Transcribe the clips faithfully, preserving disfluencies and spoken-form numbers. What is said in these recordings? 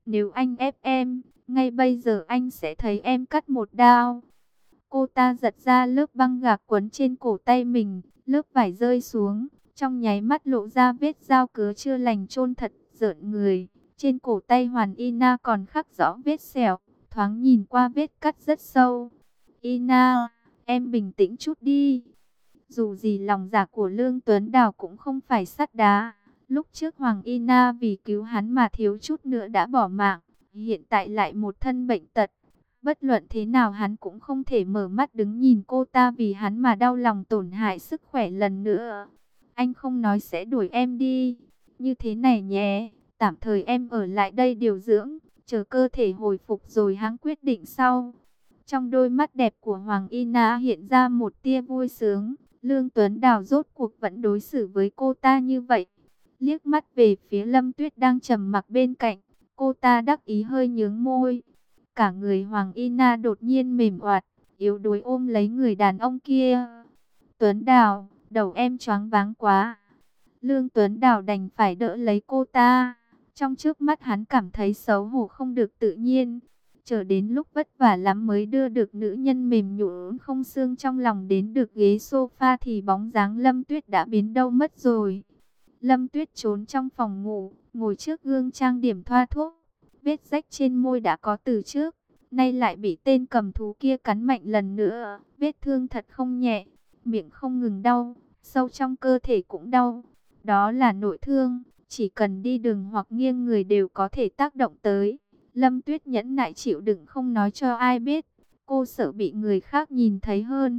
Nếu anh ép em, ngay bây giờ anh sẽ thấy em cắt một đao. Cô ta giật ra lớp băng gạc quấn trên cổ tay mình, lớp vải rơi xuống, trong nháy mắt lộ ra vết dao cứa chưa lành chôn thật rợn người. Trên cổ tay Hoàn Ina còn khắc rõ vết sẹo, thoáng nhìn qua vết cắt rất sâu. Ina, em bình tĩnh chút đi. Dù gì lòng dạ của Lương Tuấn Đào cũng không phải sắt đá. Lúc trước Hoàng Ina vì cứu hắn mà thiếu chút nữa đã bỏ mạng, hiện tại lại một thân bệnh tật. Bất luận thế nào hắn cũng không thể mở mắt đứng nhìn cô ta vì hắn mà đau lòng tổn hại sức khỏe lần nữa. Anh không nói sẽ đuổi em đi. Như thế này nhé, tạm thời em ở lại đây điều dưỡng, chờ cơ thể hồi phục rồi hắn quyết định sau. Trong đôi mắt đẹp của Hoàng Ina hiện ra một tia vui sướng. Lương Tuấn Đào rốt cuộc vẫn đối xử với cô ta như vậy. Liếc mắt về phía Lâm Tuyết đang trầm mặc bên cạnh, cô ta đắc ý hơi nhướng môi. Cả người Hoàng Ina đột nhiên mềm oạt, yếu đuối ôm lấy người đàn ông kia. Tuấn Đào, đầu em choáng váng quá. Lương Tuấn Đào đành phải đỡ lấy cô ta. Trong trước mắt hắn cảm thấy xấu hổ không được tự nhiên. Chờ đến lúc vất vả lắm mới đưa được nữ nhân mềm nhũn không xương trong lòng đến được ghế sofa thì bóng dáng Lâm Tuyết đã biến đâu mất rồi. Lâm Tuyết trốn trong phòng ngủ, ngồi trước gương trang điểm thoa thuốc. Vết rách trên môi đã có từ trước, nay lại bị tên cầm thú kia cắn mạnh lần nữa. Vết thương thật không nhẹ, miệng không ngừng đau, sâu trong cơ thể cũng đau. Đó là nội thương, chỉ cần đi đường hoặc nghiêng người đều có thể tác động tới. Lâm Tuyết nhẫn nại chịu đựng không nói cho ai biết, cô sợ bị người khác nhìn thấy hơn.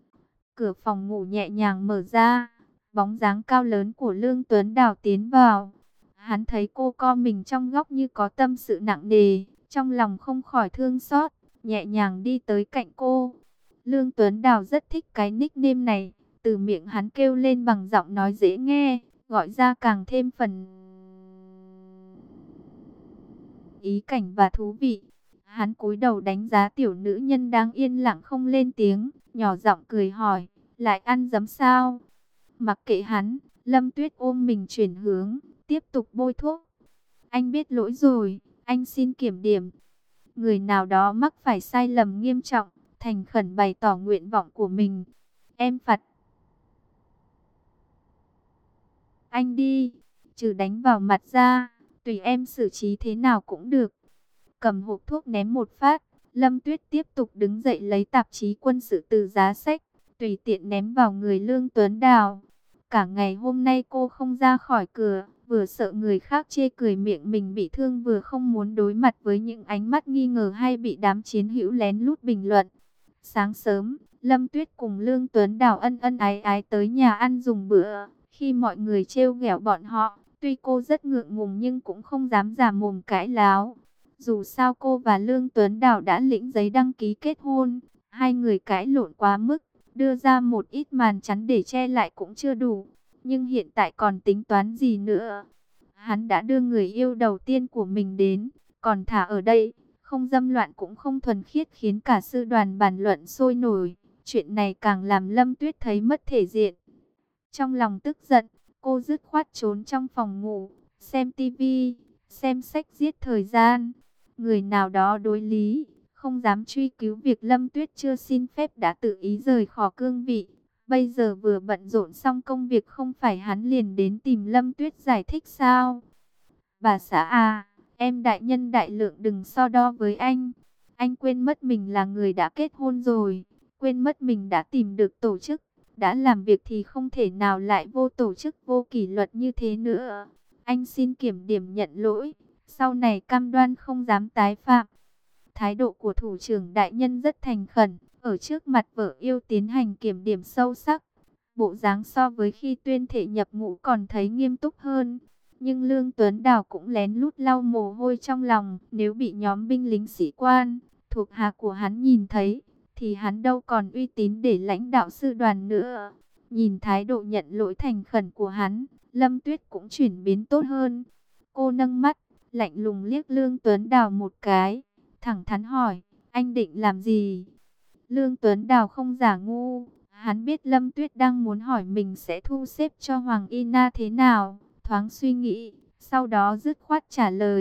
Cửa phòng ngủ nhẹ nhàng mở ra, bóng dáng cao lớn của Lương Tuấn Đào tiến vào. Hắn thấy cô co mình trong góc như có tâm sự nặng nề, trong lòng không khỏi thương xót, nhẹ nhàng đi tới cạnh cô. Lương Tuấn Đào rất thích cái nickname này, từ miệng hắn kêu lên bằng giọng nói dễ nghe, gọi ra càng thêm phần ý cảnh và thú vị. Hắn cúi đầu đánh giá tiểu nữ nhân đang yên lặng không lên tiếng, nhỏ giọng cười hỏi, lại ăn dấm sao? Mặc kệ hắn, Lâm Tuyết ôm mình chuyển hướng, tiếp tục bôi thuốc. Anh biết lỗi rồi, anh xin kiểm điểm. Người nào đó mắc phải sai lầm nghiêm trọng, thành khẩn bày tỏ nguyện vọng của mình. Em phạt anh đi, trừ đánh vào mặt ra, tùy em xử trí thế nào cũng được. Cầm hộp thuốc ném một phát, Lâm Tuyết tiếp tục đứng dậy lấy tạp chí quân sự từ giá sách, tùy tiện ném vào người Lương Tuấn Đào. Cả ngày hôm nay cô không ra khỏi cửa, vừa sợ người khác chê cười miệng mình bị thương, vừa không muốn đối mặt với những ánh mắt nghi ngờ hay bị đám chiến hữu lén lút bình luận. Sáng sớm, Lâm Tuyết cùng Lương Tuấn Đào ân ân ái ái tới nhà ăn dùng bữa. Khi mọi người trêu ghẹo bọn họ, tuy cô rất ngượng ngùng nhưng cũng không dám giả mồm cãi láo. Dù sao cô và Lương Tuấn Đào đã lĩnh giấy đăng ký kết hôn, hai người cãi lộn quá mức, đưa ra một ít màn chắn để che lại cũng chưa đủ. Nhưng hiện tại còn tính toán gì nữa? Hắn đã đưa người yêu đầu tiên của mình đến, còn thả ở đây, không dâm loạn cũng không thuần khiết, khiến cả sư đoàn bàn luận sôi nổi. Chuyện này càng làm Lâm Tuyết thấy mất thể diện. Trong lòng tức giận, cô dứt khoát trốn trong phòng ngủ, xem tivi, xem sách giết thời gian. Người nào đó đối lý, không dám truy cứu việc Lâm Tuyết chưa xin phép đã tự ý rời khỏi cương vị. Bây giờ vừa bận rộn xong công việc, không phải hắn liền đến tìm Lâm Tuyết giải thích sao? Bà xã à, em đại nhân đại lượng đừng so đo với anh. Anh quên mất mình là người đã kết hôn rồi, quên mất mình đã tìm được tổ chức. Đã làm việc thì không thể nào lại vô tổ chức vô kỷ luật như thế nữa. Anh xin kiểm điểm nhận lỗi, sau này cam đoan không dám tái phạm. Thái độ của thủ trưởng đại nhân rất thành khẩn, ở trước mặt vợ yêu tiến hành kiểm điểm sâu sắc. Bộ dáng so với khi tuyên thệ nhập ngũ còn thấy nghiêm túc hơn. Nhưng Lương Tuấn Đào cũng lén lút lau mồ hôi trong lòng. Nếu bị nhóm binh lính sĩ quan thuộc hạ của hắn nhìn thấy, thì hắn đâu còn uy tín để lãnh đạo sư đoàn nữa. Nhìn thái độ nhận lỗi thành khẩn của hắn, Lâm Tuyết cũng chuyển biến tốt hơn. Cô nâng mắt, lạnh lùng liếc Lương Tuấn Đào một cái, thẳng thắn hỏi, anh định làm gì? Lương Tuấn Đào không giả ngu, hắn biết Lâm Tuyết đang muốn hỏi mình sẽ thu xếp cho Hoàng Ina thế nào, thoáng suy nghĩ, sau đó dứt khoát trả lời,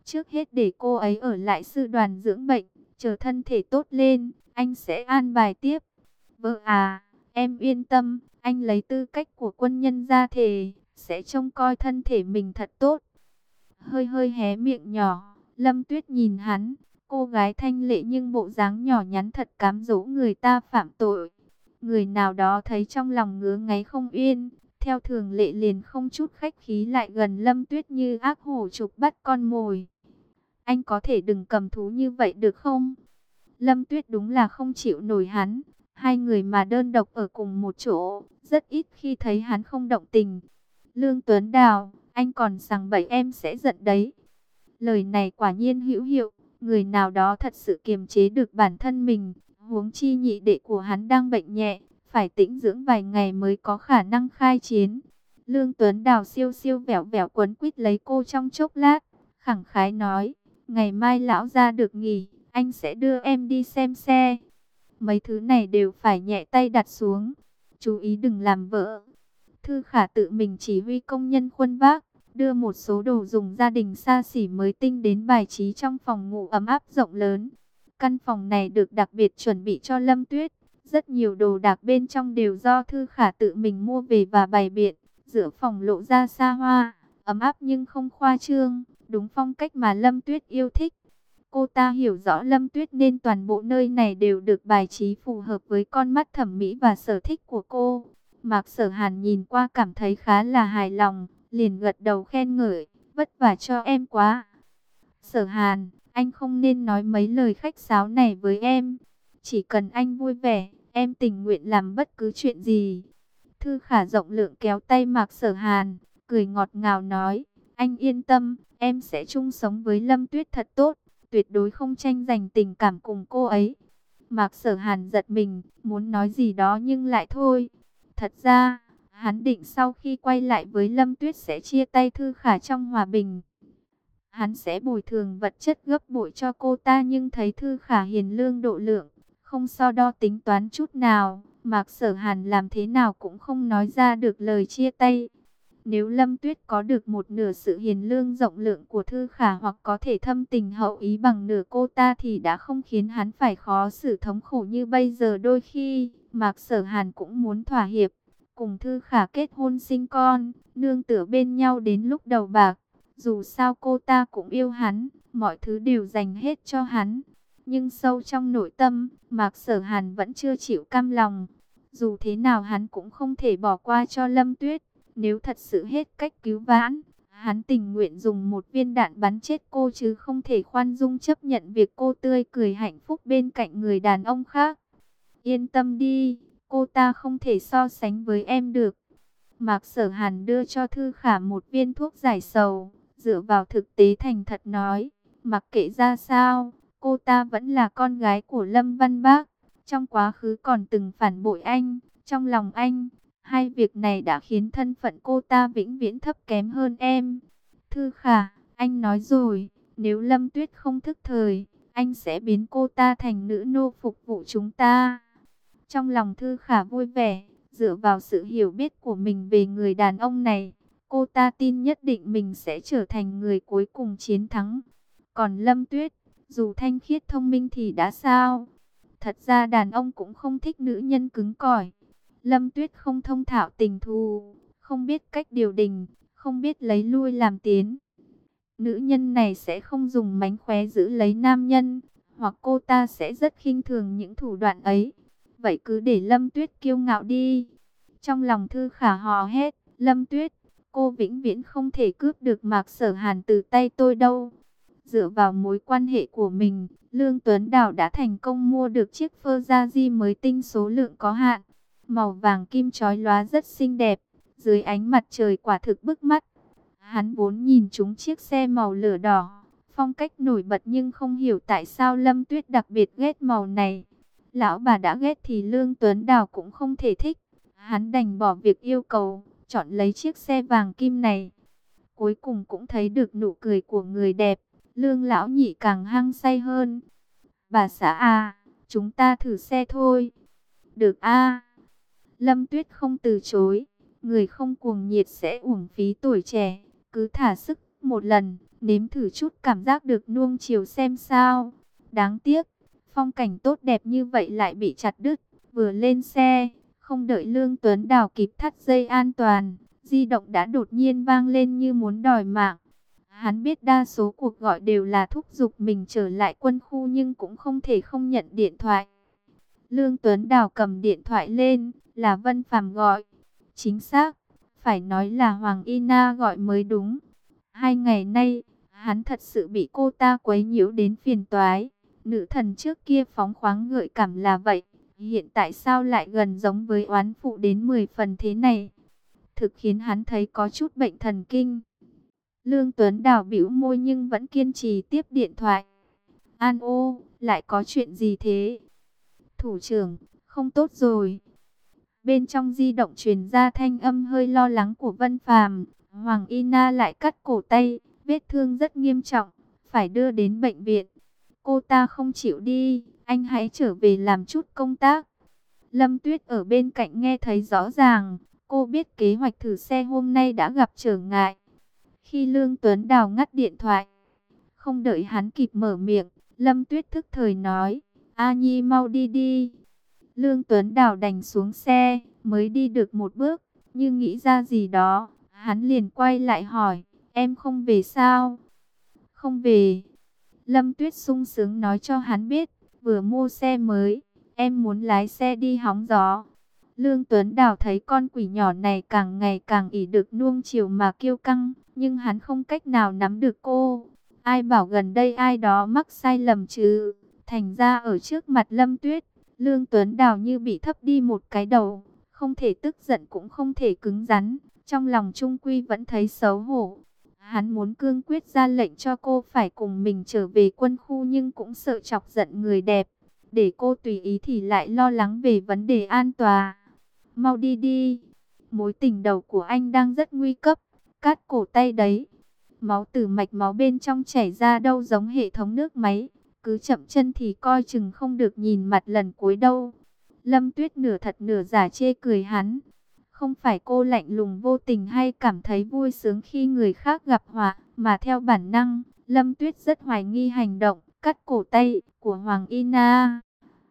Trước hết để cô ấy ở lại sư đoàn dưỡng bệnh, chờ thân thể tốt lên, anh sẽ an bài tiếp. Vợ à, em yên tâm, anh lấy tư cách của quân nhân ra thề, sẽ trông coi thân thể mình thật tốt. Hơi hơi hé miệng nhỏ, Lâm Tuyết nhìn hắn, cô gái thanh lệ nhưng bộ dáng nhỏ nhắn thật cám dỗ người ta phạm tội. Người nào đó thấy trong lòng ngứa ngáy không yên, theo thường lệ liền không chút khách khí lại gần Lâm Tuyết như ác hổ trục bắt con mồi. Anh có thể đừng cầm thú như vậy được không? Lâm Tuyết đúng là không chịu nổi hắn. Hai người mà đơn độc ở cùng một chỗ, rất ít khi thấy hắn không động tình. Lương Tuấn Đào, anh còn sằng bậy em sẽ giận đấy. Lời này quả nhiên hữu hiệu. Người nào đó thật sự kiềm chế được bản thân mình. Huống chi nhị đệ của hắn đang bệnh nhẹ, phải tĩnh dưỡng vài ngày mới có khả năng khai chiến. Lương Tuấn Đào siêu siêu vẻo vẻo quấn quýt lấy cô trong chốc lát, khẳng khái nói, ngày mai lão ra được nghỉ, anh sẽ đưa em đi xem xe. Mấy thứ này đều phải nhẹ tay đặt xuống, chú ý đừng làm vỡ. Thư Khả tự mình chỉ huy công nhân khuân vác, đưa một số đồ dùng gia đình xa xỉ mới tinh đến bài trí trong phòng ngủ ấm áp rộng lớn. Căn phòng này được đặc biệt chuẩn bị cho Lâm Tuyết. Rất nhiều đồ đạc bên trong đều do Thư Khả tự mình mua về và bày biện. Giữa phòng lộ ra xa hoa, ấm áp nhưng không khoa trương, đúng phong cách mà Lâm Tuyết yêu thích. Cô ta hiểu rõ Lâm Tuyết nên toàn bộ nơi này đều được bài trí phù hợp với con mắt thẩm mỹ và sở thích của cô. Mạc Sở Hàn nhìn qua cảm thấy khá là hài lòng, liền gật đầu khen ngợi, vất vả cho em quá. Sở Hàn, anh không nên nói mấy lời khách sáo này với em. Chỉ cần anh vui vẻ, em tình nguyện làm bất cứ chuyện gì. Thư Khả rộng lượng kéo tay Mạc Sở Hàn, cười ngọt ngào nói, anh yên tâm, em sẽ chung sống với Lâm Tuyết thật tốt, tuyệt đối không tranh giành tình cảm cùng cô ấy. Mạc Sở Hàn giật mình, muốn nói gì đó nhưng lại thôi. Thật ra, hắn định sau khi quay lại với Lâm Tuyết sẽ chia tay Thư Khả trong hòa bình. Hắn sẽ bồi thường vật chất gấp bội cho cô ta, nhưng thấy Thư Khả hiền lương độ lượng, không so đo tính toán chút nào. Mạc Sở Hàn làm thế nào cũng không nói ra được lời chia tay. Nếu Lâm Tuyết có được một nửa sự hiền lương rộng lượng của Thư Khả, hoặc có thể thâm tình hậu ý bằng nửa cô ta, thì đã không khiến hắn phải khó xử thống khổ như bây giờ. Đôi khi, Mạc Sở Hàn cũng muốn thỏa hiệp, cùng Thư Khả kết hôn sinh con, nương tựa bên nhau đến lúc đầu bạc. Dù sao cô ta cũng yêu hắn, mọi thứ đều dành hết cho hắn. Nhưng sâu trong nội tâm, Mạc Sở Hàn vẫn chưa chịu cam lòng. Dù thế nào hắn cũng không thể bỏ qua cho Lâm Tuyết. Nếu thật sự hết cách cứu vãn, hắn tình nguyện dùng một viên đạn bắn chết cô, chứ không thể khoan dung chấp nhận việc cô tươi cười hạnh phúc bên cạnh người đàn ông khác. Yên tâm đi, cô ta không thể so sánh với em được. Mạc Sở Hàn đưa cho Thư Khả một viên thuốc giải sầu, dựa vào thực tế thành thật nói, mặc kệ ra sao, cô ta vẫn là con gái của Lâm Văn Bác. Trong quá khứ còn từng phản bội anh, trong lòng anh, hai việc này đã khiến thân phận cô ta vĩnh viễn thấp kém hơn em. Thư Khả, anh nói rồi, nếu Lâm Tuyết không thức thời, anh sẽ biến cô ta thành nữ nô phục vụ chúng ta. Trong lòng Thư Khả vui vẻ, dựa vào sự hiểu biết của mình về người đàn ông này, cô ta tin nhất định mình sẽ trở thành người cuối cùng chiến thắng. Còn Lâm Tuyết, dù thanh khiết thông minh thì đã sao? Thật ra đàn ông cũng không thích nữ nhân cứng cỏi. Lâm Tuyết không thông thạo tình thù, không biết cách điều đình, không biết lấy lui làm tiến. Nữ nhân này sẽ không dùng mánh khóe giữ lấy nam nhân, hoặc cô ta sẽ rất khinh thường những thủ đoạn ấy. Vậy cứ để Lâm Tuyết kiêu ngạo đi. Trong lòng Thư Khả hò hét, Lâm Tuyết, cô vĩnh viễn không thể cướp được Mạc Sở Hàn từ tay tôi đâu. Dựa vào mối quan hệ của mình, Lương Tuấn Đào đã thành công mua được chiếc Ferrari mới tinh số lượng có hạn. Màu vàng kim chói lóa rất xinh đẹp, dưới ánh mặt trời quả thực bức mắt. Hắn vốn nhìn trúng chiếc xe màu lửa đỏ, phong cách nổi bật, nhưng không hiểu tại sao Lâm Tuyết đặc biệt ghét màu này. Lão bà đã ghét thì Lương Tuấn Đào cũng không thể thích. Hắn đành bỏ việc yêu cầu, chọn lấy chiếc xe vàng kim này. Cuối cùng cũng thấy được nụ cười của người đẹp, Lương lão nhị càng hăng say hơn. Bà xã à, chúng ta thử xe thôi. Được a. Lâm Tuyết không từ chối, người không cuồng nhiệt sẽ uổng phí tuổi trẻ, cứ thả sức một lần, nếm thử chút cảm giác được nuông chiều xem sao. Đáng tiếc, phong cảnh tốt đẹp như vậy lại bị chặt đứt. Vừa lên xe, không đợi Lương Tuấn Đào kịp thắt dây an toàn, di động đã đột nhiên vang lên như muốn đòi mạng. Hắn biết đa số cuộc gọi đều là thúc giục mình trở lại quân khu, nhưng cũng không thể không nhận điện thoại. Lương Tuấn Đào cầm điện thoại lên, là Vân Phàm gọi. Chính xác, phải nói là Hoàng Y Na gọi mới đúng. Hai ngày nay, hắn thật sự bị cô ta quấy nhiễu đến phiền toái. Nữ thần trước kia phóng khoáng gợi cảm là vậy, hiện tại sao lại gần giống với oán phụ đến mười phần thế này? Thực khiến hắn thấy có chút bệnh thần kinh. Lương Tuấn Đào bĩu môi nhưng vẫn kiên trì tiếp điện thoại. An ô, lại có chuyện gì thế? Thủ trưởng, không tốt rồi. Bên trong di động truyền ra thanh âm hơi lo lắng của Vân Phàm. Hoàng Y Na lại cắt cổ tay, vết thương rất nghiêm trọng, phải đưa đến bệnh viện. Cô ta không chịu đi, anh hãy trở về làm chút công tác. Lâm Tuyết ở bên cạnh nghe thấy rõ ràng, cô biết kế hoạch thử xe hôm nay đã gặp trở ngại. Khi Lương Tuấn Đào ngắt điện thoại, không đợi hắn kịp mở miệng, Lâm Tuyết thức thời nói, A Nhi mau đi đi. Lương Tuấn Đào đành xuống xe, mới đi được một bước, nhưng nghĩ ra gì đó, hắn liền quay lại hỏi, em không về sao? Không về. Lâm Tuyết sung sướng nói cho hắn biết, vừa mua xe mới, em muốn lái xe đi hóng gió. Lương Tuấn Đào thấy con quỷ nhỏ này càng ngày càng ỷ được nuông chiều mà kiêu căng, nhưng hắn không cách nào nắm được cô. Ai bảo gần đây ai đó mắc sai lầm chứ? Thành ra ở trước mặt Lâm Tuyết, Lương Tuấn Đào như bị thấp đi một cái đầu, không thể tức giận cũng không thể cứng rắn, trong lòng trung quy vẫn thấy xấu hổ. Hắn muốn cương quyết ra lệnh cho cô phải cùng mình trở về quân khu, nhưng cũng sợ chọc giận người đẹp. Để cô tùy ý thì lại lo lắng về vấn đề an toàn. Mau đi đi, mối tình đầu của anh đang rất nguy cấp, cắt cổ tay đấy. Máu từ mạch máu bên trong chảy ra đâu giống hệ thống nước máy, cứ chậm chân thì coi chừng không được nhìn mặt lần cuối đâu. Lâm Tuyết nửa thật nửa giả chê cười hắn. Không phải cô lạnh lùng vô tình hay cảm thấy vui sướng khi người khác gặp họa, mà theo bản năng, Lâm Tuyết rất hoài nghi hành động cắt cổ tay của Hoàng Y Na.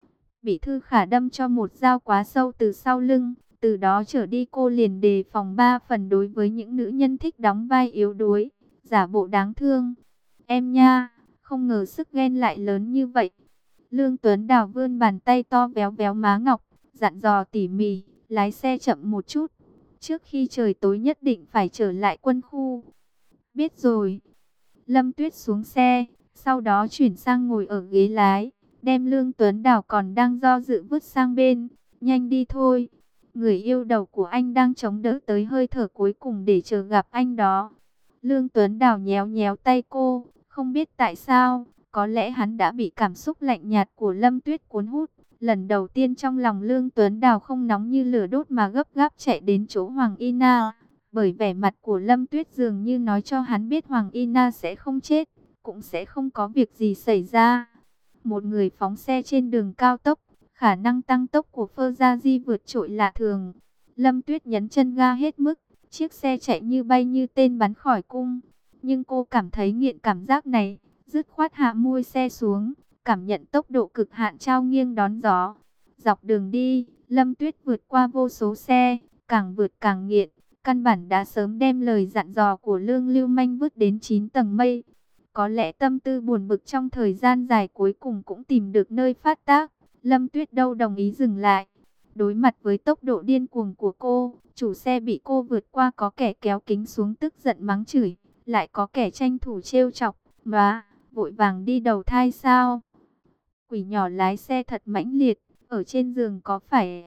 Bị Thư Khả đâm cho một dao quá sâu từ sau lưng, từ đó trở đi cô liền đề phòng ba phần đối với những nữ nhân thích đóng vai yếu đuối, giả bộ đáng thương. Em nha, không ngờ sức ghen lại lớn như vậy. Lương Tuấn Đào vươn bàn tay to véo véo má ngọc, dặn dò tỉ mỉ, lái xe chậm một chút. Trước khi trời tối nhất định phải trở lại quân khu. Biết rồi. Lâm Tuyết xuống xe, sau đó chuyển sang ngồi ở ghế lái, đem Lương Tuấn Đào còn đang do dự vứt sang bên. Nhanh đi thôi. Người yêu đầu của anh đang chống đỡ tới hơi thở cuối cùng để chờ gặp anh đó. Lương Tuấn Đào nhéo nhéo tay cô, không biết tại sao, có lẽ hắn đã bị cảm xúc lạnh nhạt của Lâm Tuyết cuốn hút. Lần đầu tiên trong lòng Lương Tuấn Đào không nóng như lửa đốt mà gấp gáp chạy đến chỗ Hoàng Y Na. Bởi vẻ mặt của Lâm Tuyết dường như nói cho hắn biết Hoàng Y Na sẽ không chết, cũng sẽ không có việc gì xảy ra. Một người phóng xe trên đường cao tốc, khả năng tăng tốc của Phơ Gia Di vượt trội lạ thường. Lâm Tuyết nhấn chân ga hết mức, chiếc xe chạy như bay như tên bắn khỏi cung. Nhưng cô cảm thấy nghiện cảm giác này, dứt khoát hạ mui xe xuống, cảm nhận tốc độ cực hạn trao nghiêng đón gió. Dọc đường đi, Lâm Tuyết vượt qua vô số xe, càng vượt càng nghiện. Căn bản đã sớm đem lời dặn dò của Lương Lưu Manh vứt đến chín tầng mây. Có lẽ tâm tư buồn bực trong thời gian dài cuối cùng cũng tìm được nơi phát tác. Lâm Tuyết đâu đồng ý dừng lại. Đối mặt với tốc độ điên cuồng của cô, chủ xe bị cô vượt qua có kẻ kéo kính xuống tức giận mắng chửi, lại có kẻ tranh thủ trêu chọc, "Má, vội vàng đi đầu thai sao? Quỷ nhỏ lái xe thật mãnh liệt, ở trên giường có phải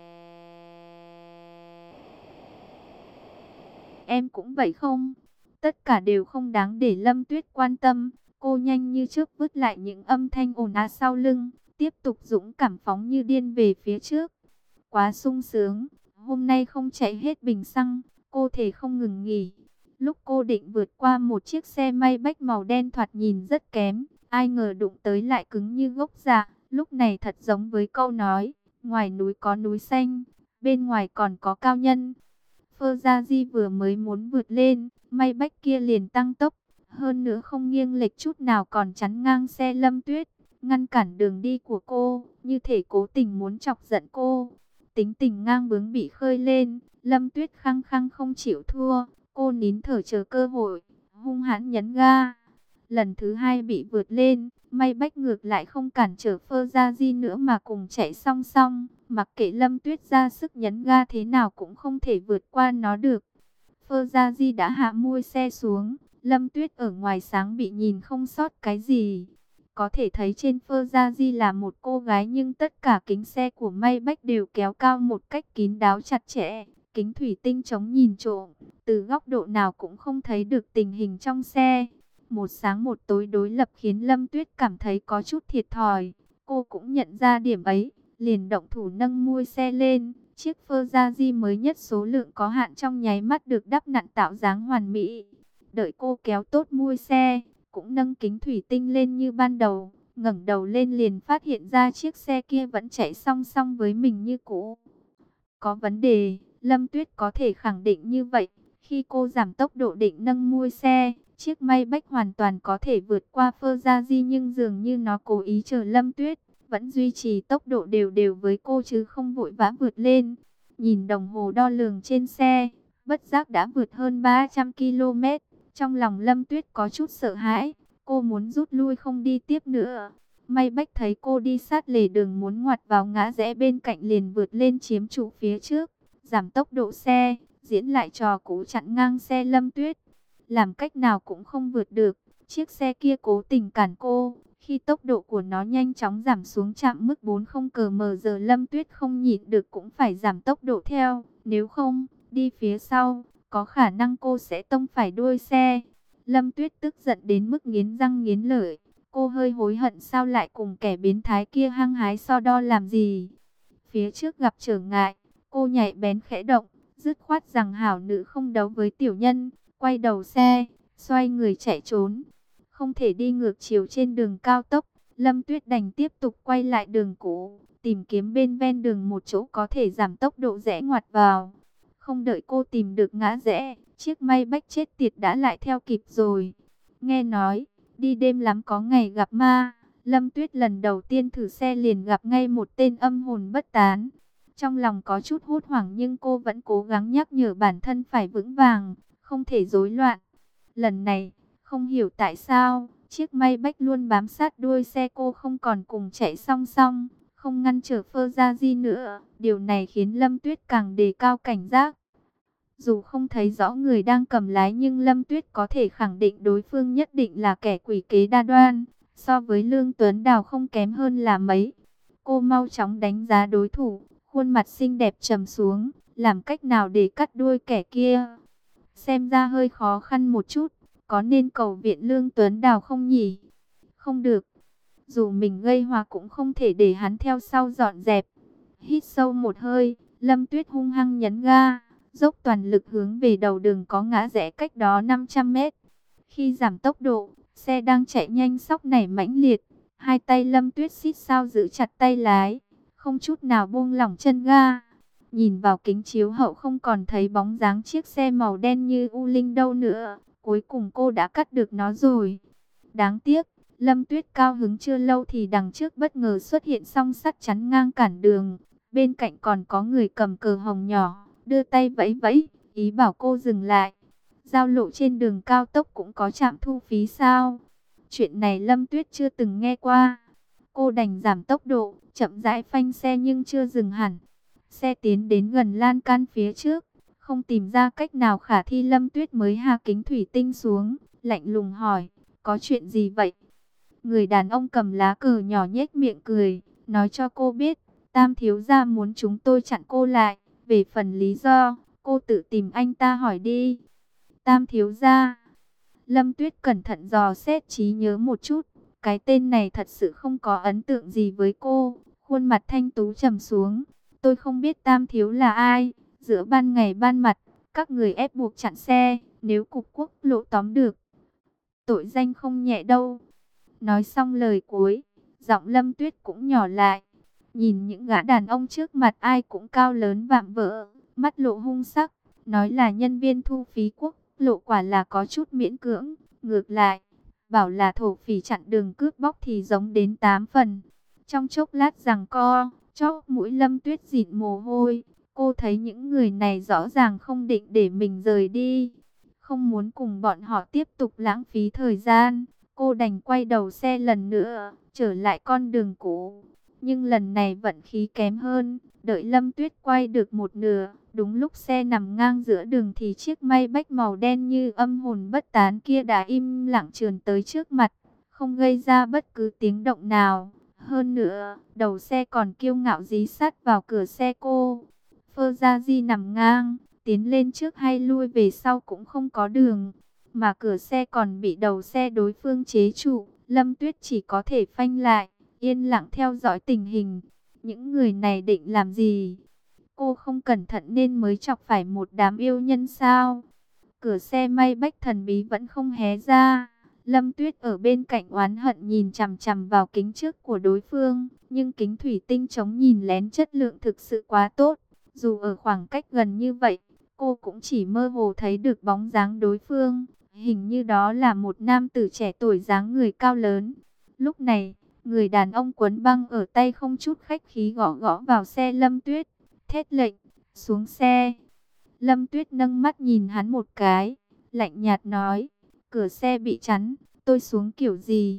em cũng vậy không?" Tất cả đều không đáng để Lâm Tuyết quan tâm. Cô nhanh như trước vứt lại những âm thanh ồn ào sau lưng, tiếp tục dũng cảm phóng như điên về phía trước. Quá sung sướng, hôm nay không chạy hết bình xăng, cô thề không ngừng nghỉ. Lúc cô định vượt qua một chiếc xe may bách màu đen thoạt nhìn rất kém, ai ngờ đụng tới lại cứng như gốc dạ. Lúc này thật giống với câu nói, ngoài núi có núi xanh, bên ngoài còn có cao nhân. Phơ Gia Di vừa mới muốn vượt lên, may bách kia liền tăng tốc. Hơn nữa không nghiêng lệch chút nào, còn chắn ngang xe Lâm Tuyết, ngăn cản đường đi của cô, như thể cố tình muốn chọc giận cô. Tính tình ngang bướng bị khơi lên, Lâm Tuyết khăng khăng không chịu thua, cô nín thở chờ cơ hội, hung hãn nhấn ga. Lần thứ hai bị vượt lên, May Bách ngược lại không cản trở Phơ Gia Di nữa mà cùng chạy song song, mặc kệ Lâm Tuyết ra sức nhấn ga thế nào cũng không thể vượt qua nó được. Phơ Gia Di đã hạ mui xe xuống, Lâm Tuyết ở ngoài sáng bị nhìn không sót cái gì. Có thể thấy trên Phơ Gia Di là một cô gái, nhưng tất cả kính xe của May Bách đều kéo cao một cách kín đáo chặt chẽ. Kính thủy tinh chống nhìn trộm, từ góc độ nào cũng không thấy được tình hình trong xe. Một sáng một tối đối lập khiến Lâm Tuyết cảm thấy có chút thiệt thòi. Cô cũng nhận ra điểm ấy, liền động thủ nâng mui xe lên. Chiếc Phơ Gia Di mới nhất số lượng có hạn trong nháy mắt được đắp nặn tạo dáng hoàn mỹ. Đợi cô kéo tốt mui xe, cũng nâng kính thủy tinh lên như ban đầu, ngẩng đầu lên liền phát hiện ra chiếc xe kia vẫn chạy song song với mình như cũ. Có vấn đề, Lâm Tuyết có thể khẳng định như vậy. Khi cô giảm tốc độ định nâng mui xe, chiếc May Bách hoàn toàn có thể vượt qua Phơ Gia Di, nhưng dường như nó cố ý chờ Lâm Tuyết, vẫn duy trì tốc độ đều đều với cô chứ không vội vã vượt lên. Nhìn đồng hồ đo lường trên xe, bất giác đã vượt hơn ba trăm ki lô mét. Trong lòng Lâm Tuyết có chút sợ hãi, cô muốn rút lui không đi tiếp nữa. May Bách thấy cô đi sát lề đường muốn ngoặt vào ngã rẽ bên cạnh liền vượt lên chiếm trụ phía trước, giảm tốc độ xe, diễn lại trò cú chặn ngang xe Lâm Tuyết. Làm cách nào cũng không vượt được, chiếc xe kia cố tình cản cô. Khi tốc độ của nó nhanh chóng giảm xuống chạm mức bốn mươi ki lô mét trên giờ, Lâm Tuyết không nhịn được cũng phải giảm tốc độ theo. Nếu không, đi phía sau, có khả năng cô sẽ tông phải đuôi xe. Lâm Tuyết tức giận đến mức nghiến răng nghiến lợi. Cô hơi hối hận sao lại cùng kẻ biến thái kia hăng hái so đo làm gì. Phía trước gặp trở ngại, cô nhạy bén khẽ động, dứt khoát rằng hảo nữ không đấu với tiểu nhân, quay đầu xe, xoay người chạy trốn. Không thể đi ngược chiều trên đường cao tốc, Lâm Tuyết đành tiếp tục quay lại đường cũ, tìm kiếm bên ven đường một chỗ có thể giảm tốc độ rẽ ngoặt vào. Không đợi cô tìm được ngã rẽ, chiếc May Bách chết tiệt đã lại theo kịp rồi. Nghe nói, đi đêm lắm có ngày gặp ma, Lâm Tuyết lần đầu tiên thử xe liền gặp ngay một tên âm hồn bất tán. Trong lòng có chút hốt hoảng nhưng cô vẫn cố gắng nhắc nhở bản thân phải vững vàng, không thể rối loạn. Lần này, không hiểu tại sao, chiếc May Bách luôn bám sát đuôi xe cô, không còn cùng chạy song song, không ngăn trở Phơ Gia Di nữa. Điều này khiến Lâm Tuyết càng đề cao cảnh giác. Dù không thấy rõ người đang cầm lái nhưng Lâm Tuyết có thể khẳng định đối phương nhất định là kẻ quỷ kế đa đoan, so với Lương Tuấn Đào không kém hơn là mấy. Cô mau chóng đánh giá đối thủ, khuôn mặt xinh đẹp trầm xuống, làm cách nào để cắt đuôi kẻ kia. Xem ra hơi khó khăn một chút, có nên cầu viện Lương Tuấn Đào không nhỉ? Không được, dù mình gây hòa cũng không thể để hắn theo sau dọn dẹp. Hít sâu một hơi, Lâm Tuyết hung hăng nhấn ga, dốc toàn lực hướng về đầu đường có ngã rẽ cách đó năm trăm mét. Khi giảm tốc độ, xe đang chạy nhanh sóc nảy mãnh liệt. Hai tay Lâm Tuyết xít sao giữ chặt tay lái, không chút nào buông lỏng chân ga. Nhìn vào kính chiếu hậu không còn thấy bóng dáng chiếc xe màu đen như u linh đâu nữa. Cuối cùng cô đã cắt được nó rồi. Đáng tiếc, Lâm Tuyết cao hứng chưa lâu thì đằng trước bất ngờ xuất hiện song sắt chắn ngang cản đường. Bên cạnh còn có người cầm cờ hồng nhỏ, đưa tay vẫy vẫy, ý bảo cô dừng lại. Giao lộ trên đường cao tốc cũng có trạm thu phí sao? Chuyện này Lâm Tuyết chưa từng nghe qua. Cô đành giảm tốc độ, chậm rãi phanh xe nhưng chưa dừng hẳn. Xe tiến đến gần lan can phía trước, không tìm ra cách nào khả thi, Lâm Tuyết mới hạ kính thủy tinh xuống, lạnh lùng hỏi, có chuyện gì vậy? Người đàn ông cầm lá cờ nhỏ nhếch miệng cười, nói cho cô biết, Tam thiếu gia muốn chúng tôi chặn cô lại, về phần lý do, cô tự tìm anh ta hỏi đi. Tam thiếu gia. Lâm Tuyết cẩn thận dò xét trí nhớ một chút, cái tên này thật sự không có ấn tượng gì với cô, khuôn mặt thanh tú trầm xuống. Tôi không biết Tam thiếu là ai, giữa ban ngày ban mặt, các người ép buộc chặn xe, nếu cục quốc lộ tóm được, tội danh không nhẹ đâu. Nói xong lời cuối, giọng Lâm Tuyết cũng nhỏ lại. Nhìn những gã đàn ông trước mặt ai cũng cao lớn vạm vỡ, mắt lộ hung sắc, nói là nhân viên thu phí quốc lộ quả là có chút miễn cưỡng. Ngược lại, bảo là thổ phỉ chặn đường cướp bóc thì giống đến tám phần. Trong chốc lát giằng co, chóp mũi Lâm Tuyết dịn mồ hôi. Cô thấy những người này rõ ràng không định để mình rời đi, không muốn cùng bọn họ tiếp tục lãng phí thời gian. Cô đành quay đầu xe lần nữa, trở lại con đường cũ. Nhưng lần này vận khí kém hơn, đợi Lâm Tuyết quay được một nửa, đúng lúc xe nằm ngang giữa đường thì chiếc Maybach màu đen như âm hồn bất tán kia đã im lặng trườn tới trước mặt, không gây ra bất cứ tiếng động nào. Hơn nữa, đầu xe còn kiêu ngạo dí sát vào cửa xe cô. Ferrari nằm ngang, tiến lên trước hay lui về sau cũng không có đường, mà cửa xe còn bị đầu xe đối phương chế trụ. Lâm Tuyết chỉ có thể phanh lại, yên lặng theo dõi tình hình. Những người này định làm gì? Cô không cẩn thận nên mới chọc phải một đám yêu nhân sao? Cửa xe Maybach thần bí vẫn không hé ra. Lâm Tuyết ở bên cạnh oán hận nhìn chằm chằm vào kính trước của đối phương, nhưng kính thủy tinh chống nhìn lén chất lượng thực sự quá tốt. Dù ở khoảng cách gần như vậy, cô cũng chỉ mơ hồ thấy được bóng dáng đối phương. Hình như đó là một nam tử trẻ tuổi dáng người cao lớn. Lúc này, người đàn ông quấn băng ở tay không chút khách khí gõ gõ vào xe Lâm Tuyết, thét lệnh, xuống xe. Lâm Tuyết nâng mắt nhìn hắn một cái, lạnh nhạt nói, cửa xe bị chắn, tôi xuống kiểu gì?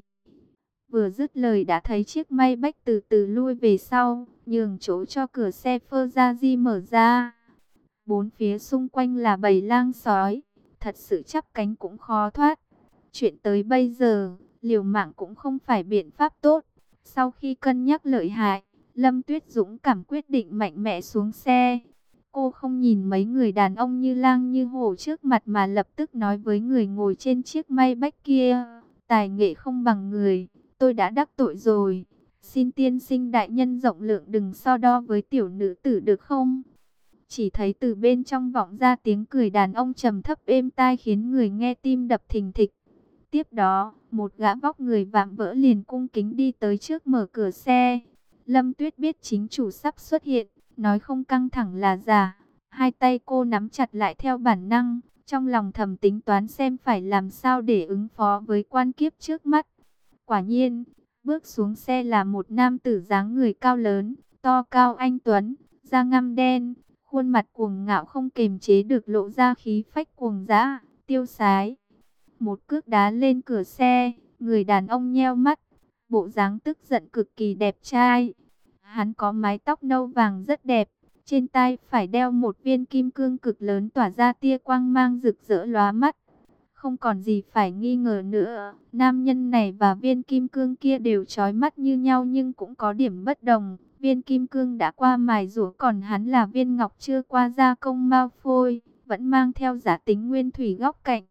Vừa dứt lời đã thấy chiếc Maybach từ từ lui về sau, nhường chỗ cho cửa xe Ferrari mở ra. Bốn phía xung quanh là bầy lang sói, thật sự chắp cánh cũng khó thoát. Chuyện tới bây giờ, liều mạng cũng không phải biện pháp tốt. Sau khi cân nhắc lợi hại, Lâm Tuyết dũng cảm quyết định mạnh mẽ xuống xe. Cô không nhìn mấy người đàn ông như lang như hổ trước mặt mà lập tức nói với người ngồi trên chiếc Maybach kia, tài nghệ không bằng người, tôi đã đắc tội rồi. Xin tiên sinh đại nhân rộng lượng đừng so đo với tiểu nữ tử được không? Chỉ thấy từ bên trong vọng ra tiếng cười đàn ông trầm thấp êm tai khiến người nghe tim đập thình thịch. Tiếp đó, một gã vóc người vạm vỡ liền cung kính đi tới trước mở cửa xe. Lâm Tuyết biết chính chủ sắp xuất hiện, nói không căng thẳng là giả. Hai tay cô nắm chặt lại theo bản năng, trong lòng thầm tính toán xem phải làm sao để ứng phó với quan kiếp trước mắt. Quả nhiên, bước xuống xe là một nam tử dáng người cao lớn, to cao anh tuấn, da ngăm đen, khuôn mặt cuồng ngạo không kềm chế được lộ ra khí phách cuồng dã, tiêu sái. Một cước đá lên cửa xe, người đàn ông nheo mắt, bộ dáng tức giận cực kỳ đẹp trai. Hắn có mái tóc nâu vàng rất đẹp, trên tai phải đeo một viên kim cương cực lớn tỏa ra tia quang mang rực rỡ lóa mắt. Không còn gì phải nghi ngờ nữa, nam nhân này và viên kim cương kia đều chói mắt như nhau nhưng cũng có điểm bất đồng. Viên kim cương đã qua mài rũa, còn hắn là viên ngọc chưa qua gia công mao phôi, vẫn mang theo giá tính nguyên thủy góc cạnh.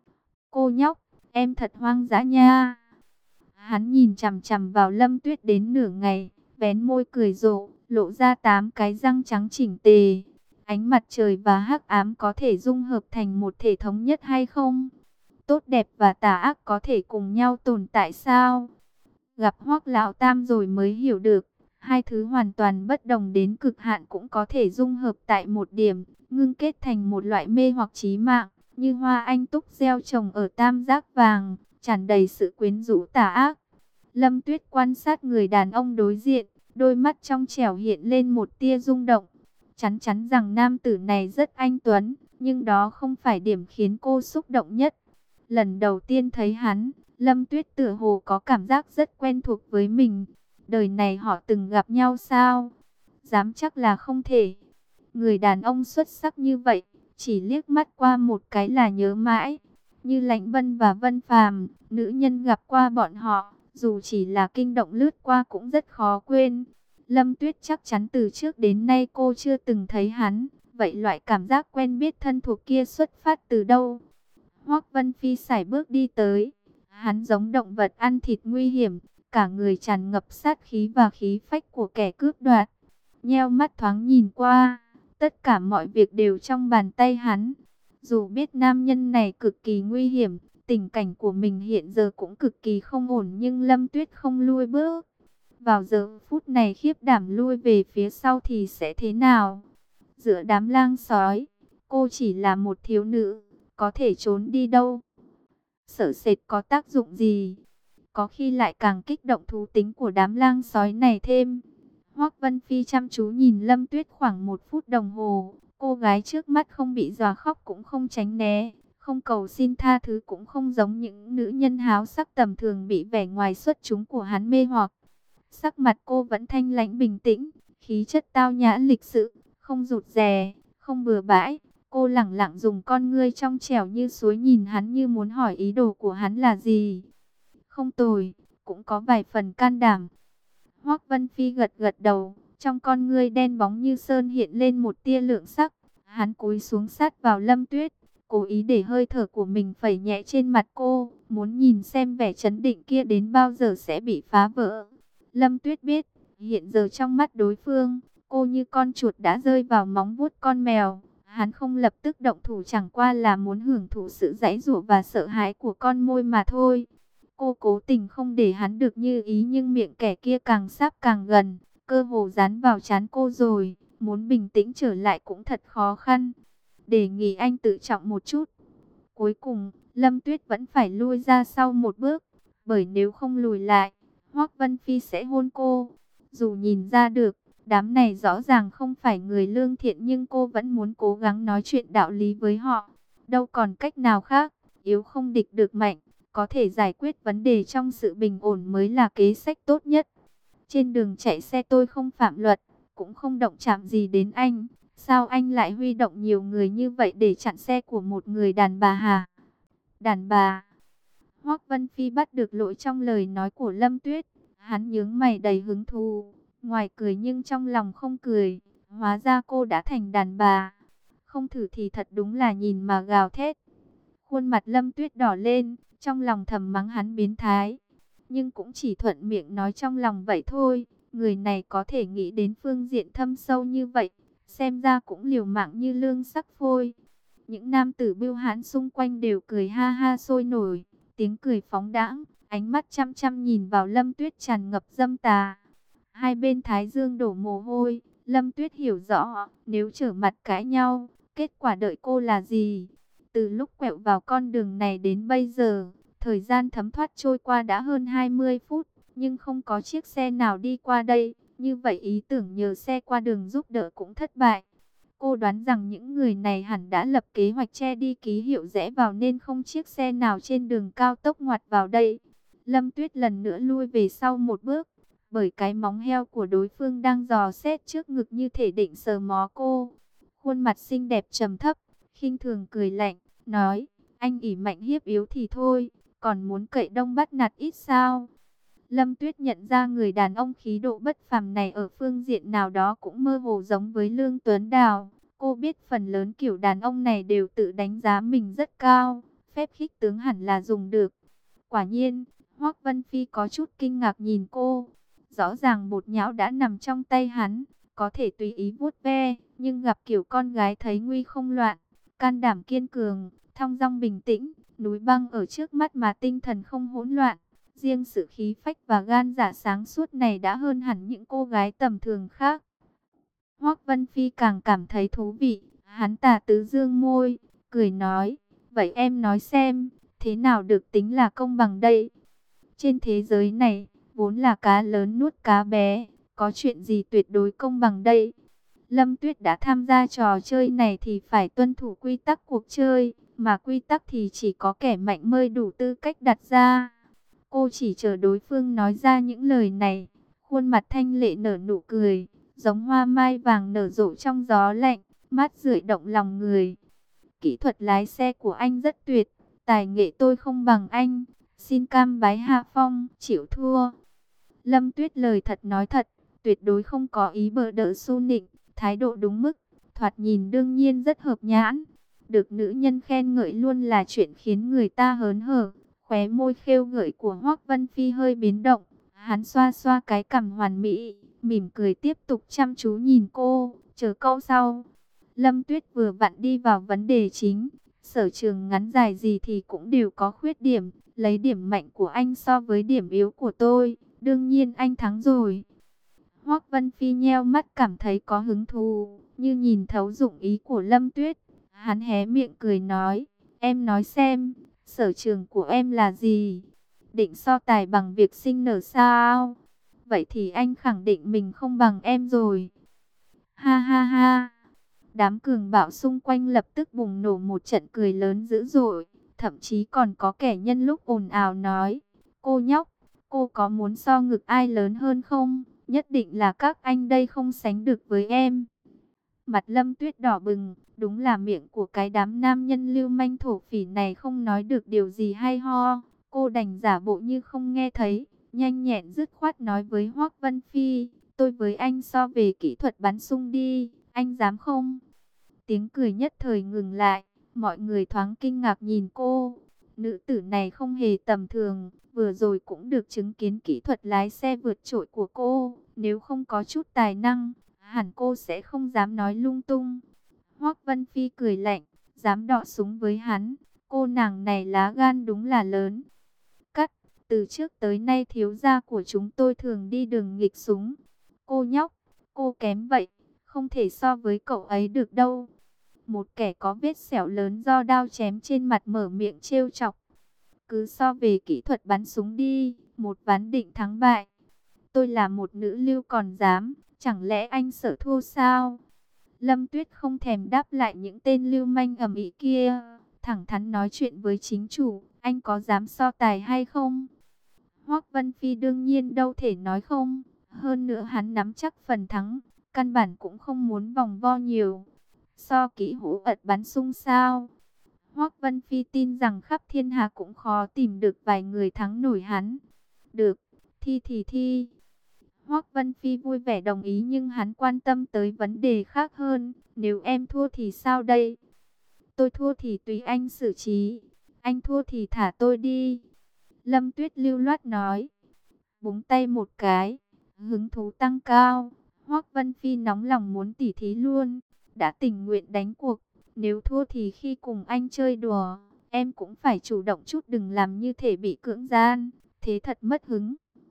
Cô nhóc, em thật hoang dã nha. Hắn nhìn chằm chằm vào Lâm Tuyết đến nửa ngày, vén môi cười rộ, lộ ra tám cái răng trắng chỉnh tề. Ánh mặt trời và hắc ám có thể dung hợp thành một thể thống nhất hay không? Tốt đẹp và tà ác có thể cùng nhau tồn tại sao? Gặp Hoắc lão tam rồi mới hiểu được, hai thứ hoàn toàn bất đồng đến cực hạn cũng có thể dung hợp tại một điểm, ngưng kết thành một loại mê hoặc chí mạng, như hoa anh túc gieo trồng ở tam giác vàng, tràn đầy sự quyến rũ tà ác. Lâm Tuyết quan sát người đàn ông đối diện, đôi mắt trong trẻo hiện lên một tia rung động. Chắn chắn rằng nam tử này rất anh tuấn, nhưng đó không phải điểm khiến cô xúc động nhất. Lần đầu tiên thấy hắn, Lâm Tuyết tựa hồ có cảm giác rất quen thuộc với mình. Đời này họ từng gặp nhau sao? Dám chắc là không thể. Người đàn ông xuất sắc như vậy, chỉ liếc mắt qua một cái là nhớ mãi. Như Lãnh Vân và Vân Phàm, nữ nhân gặp qua bọn họ, dù chỉ là kinh động lướt qua cũng rất khó quên. Lâm Tuyết chắc chắn từ trước đến nay cô chưa từng thấy hắn. Vậy loại cảm giác quen biết thân thuộc kia xuất phát từ đâu? Hoắc Vân Phi sải bước đi tới. Hắn giống động vật ăn thịt nguy hiểm, cả người tràn ngập sát khí và khí phách của kẻ cướp đoạt. Nheo mắt thoáng nhìn qua, tất cả mọi việc đều trong bàn tay hắn. Dù biết nam nhân này cực kỳ nguy hiểm, tình cảnh của mình hiện giờ cũng cực kỳ không ổn, nhưng Lâm Tuyết không lui bước. Vào giờ phút này khiếp đảm lui về phía sau thì sẽ thế nào? Giữa đám lang sói, cô chỉ là một thiếu nữ, có thể trốn đi đâu? sợ sệt có tác dụng gì? Có khi lại càng kích động thú tính của đám lang sói này thêm. Hoắc Vân Phi chăm chú nhìn Lâm Tuyết khoảng một phút đồng hồ. Cô gái trước mắt không bị dọa khóc cũng không tránh né, không cầu xin tha thứ cũng không giống những nữ nhân háo sắc tầm thường bị vẻ ngoài xuất chúng của hắn mê hoặc. Sắc mặt cô vẫn thanh lãnh bình tĩnh, khí chất tao nhã lịch sự, không rụt rè, không bừa bãi. Cô lẳng lặng dùng con ngươi trong trẻo như suối nhìn hắn như muốn hỏi ý đồ của hắn là gì. Không tồi, cũng có vài phần can đảm. Hoắc Vân Phi gật gật đầu, trong con ngươi đen bóng như sơn hiện lên một tia lượng sắc. Hắn cúi xuống sát vào Lâm Tuyết, cố ý để hơi thở của mình phẩy nhẹ trên mặt cô, muốn nhìn xem vẻ chấn định kia đến bao giờ sẽ bị phá vỡ. Lâm Tuyết biết, hiện giờ trong mắt đối phương, cô như con chuột đã rơi vào móng vuốt con mèo. Hắn không lập tức động thủ chẳng qua là muốn hưởng thụ sự giãy giụa và sợ hãi của con môi mà thôi. Cô cố tình không để hắn được như ý nhưng miệng kẻ kia càng sắp càng gần, cơ hồ dán vào trán cô rồi, muốn bình tĩnh trở lại cũng thật khó khăn. Đề nghị anh tự trọng một chút. Cuối cùng, Lâm Tuyết vẫn phải lui ra sau một bước, bởi nếu không lùi lại, Hoắc Vân Phi sẽ hôn cô. Dù nhìn ra được, đám này rõ ràng không phải người lương thiện nhưng cô vẫn muốn cố gắng nói chuyện đạo lý với họ. Đâu còn cách nào khác, yếu không địch được mạnh. Có thể giải quyết vấn đề trong sự bình ổn mới là kế sách tốt nhất. Trên đường chạy xe tôi không phạm luật, cũng không động chạm gì đến anh. Sao anh lại huy động nhiều người như vậy để chặn xe của một người đàn bà hả? Đàn bà? Hoắc Vân Phi bắt được lỗi trong lời nói của Lâm Tuyết. Hắn nhướng mày đầy hứng thú, ngoài cười nhưng trong lòng không cười. Hóa ra cô đã thành đàn bà. Không thử thì thật đúng là nhìn mà gào thét. Khuôn mặt Lâm Tuyết đỏ lên, trong lòng thầm mắng hắn biến thái, nhưng cũng chỉ thuận miệng nói trong lòng vậy thôi. Người này có thể nghĩ đến phương diện thâm sâu như vậy, xem ra cũng liều mạng như lương sắc phôi. Những nam tử bưu hãn xung quanh đều cười ha ha sôi nổi, tiếng cười phóng đãng, ánh mắt chăm chăm nhìn vào Lâm Tuyết tràn ngập dâm tà. Hai bên thái dương đổ mồ hôi, Lâm Tuyết hiểu rõ, nếu trở mặt cãi nhau, kết quả đợi cô là gì? Từ lúc quẹo vào con đường này đến bây giờ, thời gian thấm thoát trôi qua đã hơn hai mươi phút, nhưng không có chiếc xe nào đi qua đây. Như vậy ý tưởng nhờ xe qua đường giúp đỡ cũng thất bại. Cô đoán rằng những người này hẳn đã lập kế hoạch che đi ký hiệu rẽ vào nên không chiếc xe nào trên đường cao tốc ngoặt vào đây. Lâm Tuyết lần nữa lui về sau một bước, bởi cái móng heo của đối phương đang dò xét trước ngực như thể định sờ mó cô. Khuôn mặt xinh đẹp trầm thấp, khinh thường cười lạnh, nói, anh ỷ mạnh hiếp yếu thì thôi, còn muốn cậy đông bắt nạt ít sao? Lâm Tuyết nhận ra người đàn ông khí độ bất phàm này ở phương diện nào đó cũng mơ hồ giống với Lương Tuấn Đào. Cô biết phần lớn kiểu đàn ông này đều tự đánh giá mình rất cao, phép khích tướng hẳn là dùng được. Quả nhiên, Hoắc Vân Phi có chút kinh ngạc nhìn cô. Rõ ràng bột nhão đã nằm trong tay hắn, có thể tùy ý vuốt ve, nhưng gặp kiểu con gái thấy nguy không loạn, can đảm kiên cường, thong dong bình tĩnh, núi băng ở trước mắt mà tinh thần không hỗn loạn. Riêng sự khí phách và gan dạ sáng suốt này đã hơn hẳn những cô gái tầm thường khác. Hoắc Vân Phi càng cảm thấy thú vị, hắn tà tứ dương môi, cười nói, vậy em nói xem, thế nào được tính là công bằng đây? Trên thế giới này, vốn là cá lớn nuốt cá bé, có chuyện gì tuyệt đối công bằng đây? Lâm Tuyết đã tham gia trò chơi này thì phải tuân thủ quy tắc cuộc chơi, mà quy tắc thì chỉ có kẻ mạnh mới đủ tư cách đặt ra. Cô chỉ chờ đối phương nói ra những lời này, khuôn mặt thanh lệ nở nụ cười, giống hoa mai vàng nở rộ trong gió lạnh, mát rượi động lòng người. Kỹ thuật lái xe của anh rất tuyệt, tài nghệ tôi không bằng anh, xin cam bái hạ phong, chịu thua. Lâm Tuyết lời thật nói thật, tuyệt đối không có ý bợ đỡ su nịnh, thái độ đúng mức, thoạt nhìn đương nhiên rất hợp nhãn. Được nữ nhân khen ngợi luôn là chuyện khiến người ta hớn hở. Khóe môi khêu gợi của Hoắc Vân Phi hơi biến động, hắn xoa xoa cái cằm hoàn mỹ, mỉm cười tiếp tục chăm chú nhìn cô, chờ câu sau. Lâm Tuyết vừa vặn đi vào vấn đề chính, sở trường ngắn dài gì thì cũng đều có khuyết điểm, lấy điểm mạnh của anh so với điểm yếu của tôi, đương nhiên anh thắng rồi. Hoắc Vân Phi nheo mắt cảm thấy có hứng thú, như nhìn thấu dụng ý của Lâm Tuyết, hắn hé miệng cười nói, em nói xem. Sở trường của em là gì? Định so tài bằng việc sinh nở sao? Vậy thì anh khẳng định mình không bằng em rồi. Ha ha ha. Đám cường bạo xung quanh lập tức bùng nổ một trận cười lớn dữ dội. Thậm chí còn có kẻ nhân lúc ồn ào nói: cô nhóc, cô có muốn so ngực ai lớn hơn không? Nhất định là các anh đây không sánh được với em. Mặt Lâm Tuyết đỏ bừng, đúng là miệng của cái đám nam nhân lưu manh thổ phỉ này không nói được điều gì hay ho. Cô đành giả bộ như không nghe thấy, nhanh nhẹn dứt khoát nói với Hoắc Vân Phi: tôi với anh so về kỹ thuật bắn súng đi, anh dám không? Tiếng cười nhất thời ngừng lại, mọi người thoáng kinh ngạc nhìn cô. Nữ tử này không hề tầm thường, vừa rồi cũng được chứng kiến kỹ thuật lái xe vượt trội của cô. Nếu không có chút tài năng, hẳn cô sẽ không dám nói lung tung. Hoắc Vân Phi cười lạnh, dám đọ súng với hắn, cô nàng này lá gan đúng là lớn. Cắt, từ trước tới nay thiếu gia của chúng tôi thường đi đường nghịch súng. Cô nhóc, cô kém vậy, không thể so với cậu ấy được đâu. Một kẻ có vết sẹo lớn do đao chém trên mặt mở miệng trêu chọc. Cứ so về kỹ thuật bắn súng đi, một ván định thắng bại. Tôi là một nữ lưu còn dám, chẳng lẽ anh sợ thua sao? Lâm Tuyết không thèm đáp lại những tên lưu manh ầm ĩ kia, thẳng thắn nói chuyện với chính chủ: anh có dám so tài hay không? Hoắc Vân Phi đương nhiên đâu thể nói không, hơn nữa hắn nắm chắc phần thắng, căn bản cũng không muốn vòng vo nhiều. So kỹ hữu ật bắn sung sao? Hoắc Vân Phi tin rằng khắp thiên hạ cũng khó tìm được vài người thắng nổi hắn. Được, thi thì thi. Hoắc Vân Phi vui vẻ đồng ý, nhưng hắn quan tâm tới vấn đề khác hơn. Nếu em thua thì sao đây? Tôi thua thì tùy anh xử trí. Anh thua thì thả tôi đi. Lâm Tuyết lưu loát nói. Búng tay một cái, hứng thú tăng cao. Hoắc Vân Phi nóng lòng muốn tỉ thí luôn. Đã tình nguyện đánh cuộc. Nếu thua thì khi cùng anh chơi đùa, em cũng phải chủ động chút, đừng làm như thể bị cưỡng gian. Thế thật mất hứng.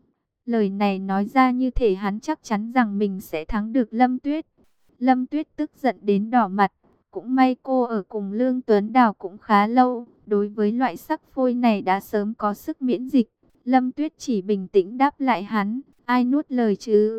Lời này nói ra như thể hắn chắc chắn rằng mình sẽ thắng được Lâm Tuyết. Lâm Tuyết tức giận đến đỏ mặt. Cũng may cô ở cùng Lương Tuấn Đào cũng khá lâu, đối với loại sắc phôi này đã sớm có sức miễn dịch. Lâm Tuyết chỉ bình tĩnh đáp lại hắn: ai nuốt lời chứ?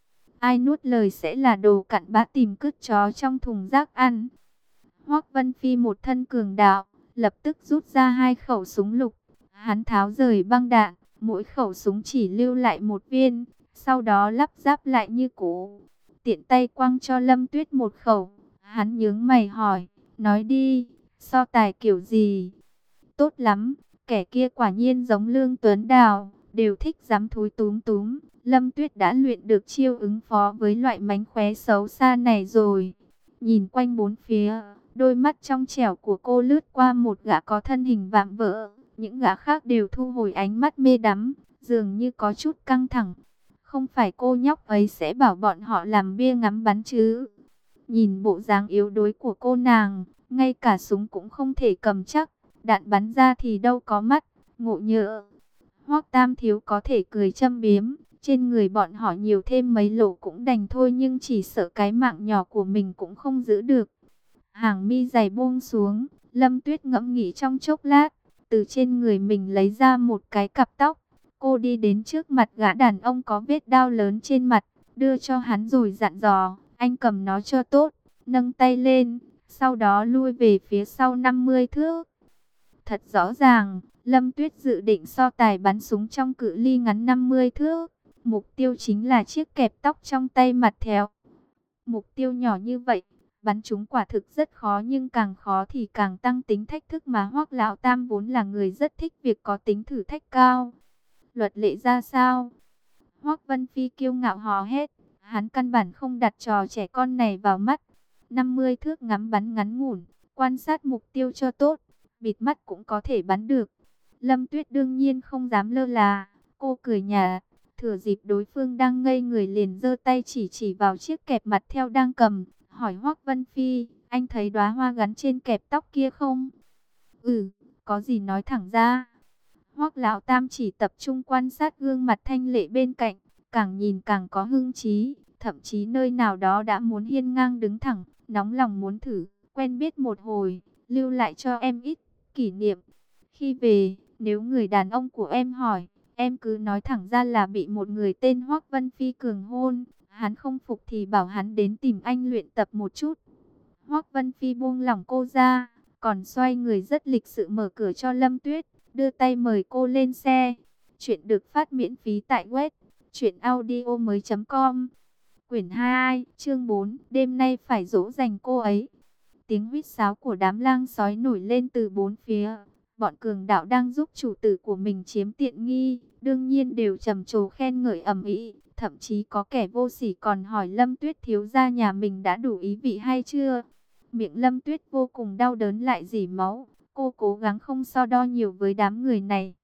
Ai nuốt lời sẽ là đồ cặn bã tìm cứt chó trong thùng rác ăn. Hoắc Vân Phi một thân cường đạo, lập tức rút ra hai khẩu súng lục. Hắn tháo rời băng đạn, mỗi khẩu súng chỉ lưu lại một viên, sau đó lắp ráp lại như cũ. Tiện tay quăng cho Lâm Tuyết một khẩu. Hắn nhướng mày hỏi: nói đi, so tài kiểu gì? Tốt lắm, kẻ kia quả nhiên giống Lương Tuấn Đào, đều thích dám thúi túm túm. Lâm Tuyết đã luyện được chiêu ứng phó với loại mánh khóe xấu xa này rồi. Nhìn quanh bốn phía, đôi mắt trong trẻo của cô lướt qua một gã có thân hình vạm vỡ, những gã khác đều thu hồi ánh mắt mê đắm, dường như có chút căng thẳng. Không phải cô nhóc ấy sẽ bảo bọn họ làm bia ngắm bắn chứ? Nhìn bộ dáng yếu đuối của cô nàng, ngay cả súng cũng không thể cầm chắc, đạn bắn ra thì đâu có mắt, ngộ nhỡ. Hoắc Tam Thiếu có thể cười châm biếm, trên người bọn họ nhiều thêm mấy lỗ cũng đành thôi, nhưng chỉ sợ cái mạng nhỏ của mình cũng không giữ được. Hàng mi dày buông xuống, Lâm Tuyết ngẫm nghĩ trong chốc lát, từ trên người mình lấy ra một cái cặp tóc. Cô đi đến trước mặt gã đàn ông có vết đao lớn trên mặt, đưa cho hắn rồi dặn dò: anh cầm nó cho tốt, nâng tay lên, sau đó lui về phía sau năm mươi thước. Thật rõ ràng, Lâm Tuyết dự định so tài bắn súng trong cự ly ngắn năm mươi thước. Mục tiêu chính là chiếc kẹp tóc trong tay mặt thèo. Mục tiêu nhỏ như vậy, bắn chúng quả thực rất khó, nhưng càng khó thì càng tăng tính thách thức, mà Hoắc Lão Tam vốn là người rất thích việc có tính thử thách cao. Luật lệ ra sao? Hoắc Vân Phi kiêu ngạo hò hét, hắn căn bản không đặt trò trẻ con này vào mắt. năm mươi thước ngắm bắn ngắn ngủn, quan sát mục tiêu cho tốt, bịt mắt cũng có thể bắn được. Lâm Tuyết đương nhiên không dám lơ là, cô cười nhạt, thừa dịp đối phương đang ngây người liền giơ tay chỉ chỉ vào chiếc kẹp mặt theo đang cầm, hỏi Hoắc Vân Phi: anh thấy đóa hoa gắn trên kẹp tóc kia không? Ừ, có gì nói thẳng ra. Hoắc Lão Tam chỉ tập trung quan sát gương mặt thanh lệ bên cạnh, càng nhìn càng có hưng trí, thậm chí nơi nào đó đã muốn hiên ngang đứng thẳng, nóng lòng muốn thử, quen biết một hồi, lưu lại cho em ít kỷ niệm. Khi về, nếu người đàn ông của em hỏi, em cứ nói thẳng ra là bị một người tên Hoắc Vân Phi cường hôn. Hắn không phục thì bảo hắn đến tìm anh luyện tập một chút. Hoắc Vân Phi buông lỏng cô ra, còn xoay người rất lịch sự mở cửa cho Lâm Tuyết, đưa tay mời cô lên xe. Chuyện được phát miễn phí tại web truyện audio mới chấm com. Quyển hai, chương bốn, đêm nay phải dỗ dành cô ấy. Tiếng huýt sáo của đám lang sói nổi lên từ bốn phía. Bọn cường đạo đang giúp chủ tử của mình chiếm tiện nghi, đương nhiên đều trầm trồ khen ngợi ầm ĩ. Thậm chí có kẻ vô sỉ còn hỏi Lâm Tuyết thiếu gia nhà mình đã đủ ý vị hay chưa. Miệng Lâm Tuyết vô cùng đau đớn lại rỉ máu. Cô cố gắng không so đo nhiều với đám người này.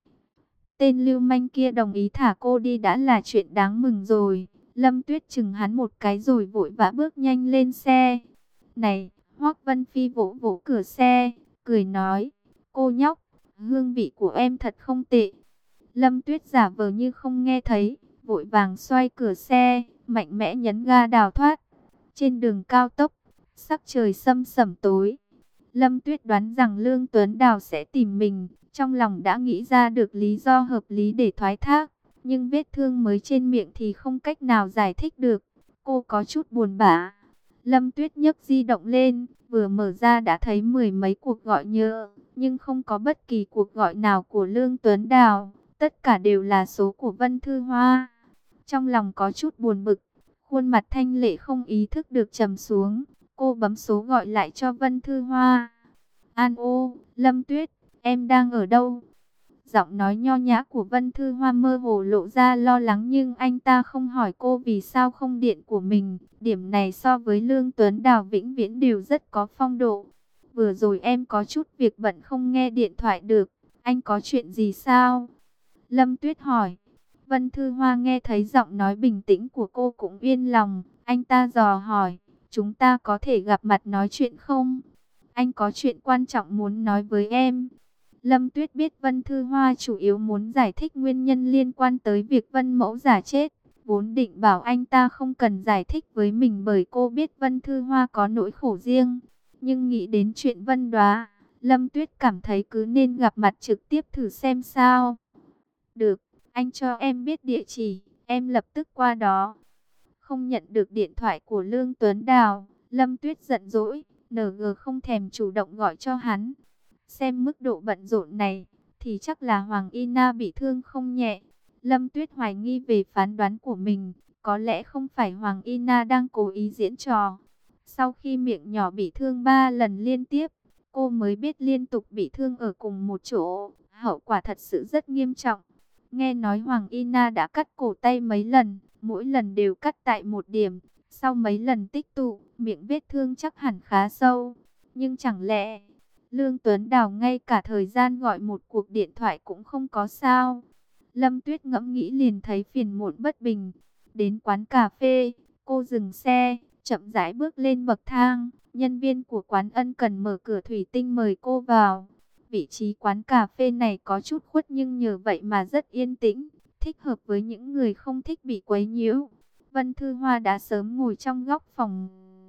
Tên lưu manh kia đồng ý thả cô đi đã là chuyện đáng mừng rồi. Lâm Tuyết chừng hắn một cái rồi vội vã bước nhanh lên xe. Này, Hoắc Vân Phi vỗ vỗ cửa xe, cười nói, cô nhóc, hương vị của em thật không tệ. Lâm Tuyết giả vờ như không nghe thấy, vội vàng xoay cửa xe, mạnh mẽ nhấn ga đào thoát. Trên đường cao tốc, sắc trời sâm sẩm tối. Lâm Tuyết đoán rằng Lương Tuấn Đào sẽ tìm mình, trong lòng đã nghĩ ra được lý do hợp lý để thoái thác. Nhưng vết thương mới trên miệng thì không cách nào giải thích được. Cô có chút buồn bã. Lâm Tuyết nhấc di động lên, vừa mở ra đã thấy mười mấy cuộc gọi nhỡ, nhưng không có bất kỳ cuộc gọi nào của Lương Tuấn Đào. Tất cả đều là số của Vân Thư Hoa. Trong lòng có chút buồn bực, khuôn mặt thanh lệ không ý thức được trầm xuống. Cô bấm số gọi lại cho Vân Thư Hoa. An ô, Lâm Tuyết, em đang ở đâu? Giọng nói nho nhã của Vân Thư Hoa mơ hồ lộ ra lo lắng, nhưng anh ta không hỏi cô vì sao không điện của mình. Điểm này so với Lương Tuấn Đào vĩnh viễn đều rất có phong độ. Vừa rồi em có chút việc bận không nghe điện thoại được. Anh có chuyện gì sao? Lâm Tuyết hỏi. Vân Thư Hoa nghe thấy giọng nói bình tĩnh của cô cũng yên lòng. Anh ta dò hỏi, chúng ta có thể gặp mặt nói chuyện không? Anh có chuyện quan trọng muốn nói với em. Lâm Tuyết biết Vân Thư Hoa chủ yếu muốn giải thích nguyên nhân liên quan tới việc Vân Mẫu giả chết. Vốn định bảo anh ta không cần giải thích với mình bởi cô biết Vân Thư Hoa có nỗi khổ riêng. Nhưng nghĩ đến chuyện Vân Đoá, Lâm Tuyết cảm thấy cứ nên gặp mặt trực tiếp thử xem sao. Được, anh cho em biết địa chỉ, em lập tức qua đó. Không nhận được điện thoại của Lương Tuấn Đào, Lâm Tuyết giận dỗi, en giê không thèm chủ động gọi cho hắn. Xem mức độ bận rộn này, thì chắc là Hoàng Y Na bị thương không nhẹ. Lâm Tuyết hoài nghi về phán đoán của mình, có lẽ không phải Hoàng Y Na đang cố ý diễn trò. Sau khi miệng nhỏ bị thương ba lần liên tiếp, cô mới biết liên tục bị thương ở cùng một chỗ, hậu quả thật sự rất nghiêm trọng. Nghe nói Hoàng Y Na đã cắt cổ tay mấy lần, mỗi lần đều cắt tại một điểm. Sau mấy lần tích tụ, miệng vết thương chắc hẳn khá sâu. Nhưng chẳng lẽ Lương Tuấn Đào ngay cả thời gian gọi một cuộc điện thoại cũng không có sao? Lâm Tuyết ngẫm nghĩ liền thấy phiền muộn bất bình. Đến quán cà phê, cô dừng xe, chậm rãi bước lên bậc thang. Nhân viên của quán ân cần mở cửa thủy tinh mời cô vào. Vị trí quán cà phê này có chút khuất nhưng nhờ vậy mà rất yên tĩnh, thích hợp với những người không thích bị quấy nhiễu. Vân Thư Hoa đã sớm ngồi trong góc phòng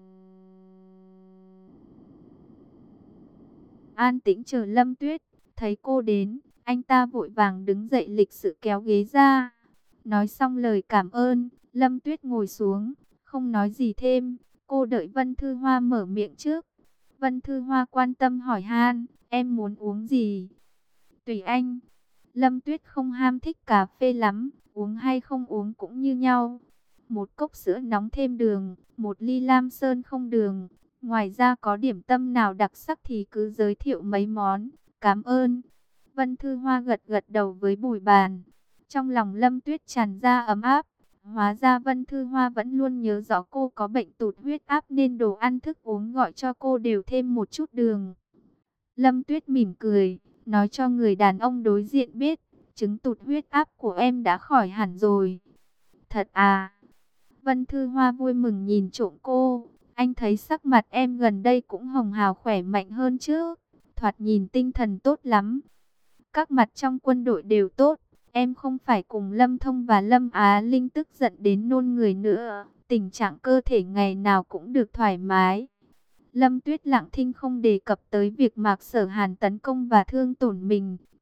an tĩnh chờ Lâm Tuyết. Thấy cô đến, anh ta vội vàng đứng dậy lịch sự kéo ghế ra. Nói xong lời cảm ơn, Lâm Tuyết ngồi xuống, không nói gì thêm. Cô đợi Vân Thư Hoa mở miệng trước. Vân Thư Hoa quan tâm hỏi han, em muốn uống gì? Tùy anh. Lâm Tuyết không ham thích cà phê lắm, uống hay không uống cũng như nhau. Một cốc sữa nóng thêm đường, một ly lam sơn không đường. Ngoài ra có điểm tâm nào đặc sắc thì cứ giới thiệu mấy món. Cảm ơn. Vân Thư Hoa gật gật đầu với bùi bàn. Trong lòng Lâm Tuyết tràn ra ấm áp. Hóa ra Vân Thư Hoa vẫn luôn nhớ rõ cô có bệnh tụt huyết áp nên đồ ăn thức uống gọi cho cô đều thêm một chút đường. Lâm Tuyết mỉm cười, nói cho người đàn ông đối diện biết, chứng tụt huyết áp của em đã khỏi hẳn rồi. Thật à? Vân Thư Hoa vui mừng nhìn trộm cô, anh thấy sắc mặt em gần đây cũng hồng hào khỏe mạnh hơn trước, thoạt nhìn tinh thần tốt lắm. Các mặt trong quân đội đều tốt, em không phải cùng Lâm Thông và Lâm Á Linh tức giận đến nôn người nữa, tình trạng cơ thể ngày nào cũng được thoải mái. Lâm Tuyết lặng thinh không đề cập tới việc Mạc Sở Hàn tấn công và thương tổn mình,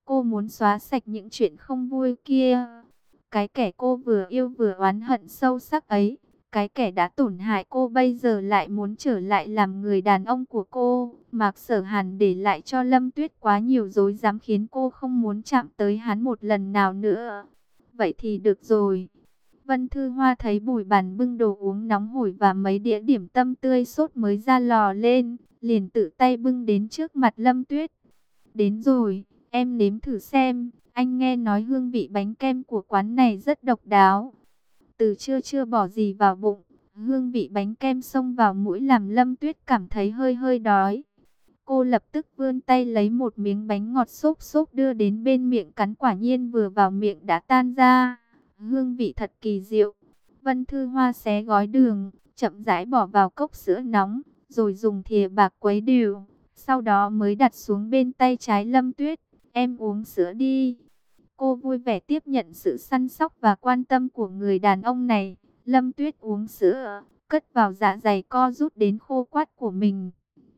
Cô muốn xóa sạch những chuyện không vui kia. Cái kẻ cô vừa yêu vừa oán hận sâu sắc ấy, cái kẻ đã tổn hại cô bây giờ lại muốn trở lại làm người đàn ông của cô. Mạc Sở Hàn để lại cho Lâm Tuyết quá nhiều dối dám khiến cô không muốn chạm tới hắn một lần nào nữa. Vậy thì được rồi. Vân Thư Hoa thấy Bùi Bàn bưng đồ uống nóng hổi và mấy đĩa điểm tâm tươi sốt mới ra lò lên, liền tự tay bưng đến trước mặt Lâm Tuyết. Đến rồi, em nếm thử xem, anh nghe nói hương vị bánh kem của quán này rất độc đáo. Từ trưa chưa bỏ gì vào bụng, hương vị bánh kem xông vào mũi làm Lâm Tuyết cảm thấy hơi hơi đói. Cô lập tức vươn tay lấy một miếng bánh ngọt xốp xốp đưa đến bên miệng cắn, quả nhiên vừa vào miệng đã tan ra. Hương vị thật kỳ diệu. Vân Thư Hoa xé gói đường, chậm rãi bỏ vào cốc sữa nóng, rồi dùng thìa bạc quấy đều. Sau đó mới đặt xuống bên tay trái Lâm Tuyết. Em uống sữa đi. Cô vui vẻ tiếp nhận sự săn sóc và quan tâm của người đàn ông này. Lâm Tuyết uống sữa, cất vào dạ dày co rút đến khô quắt của mình.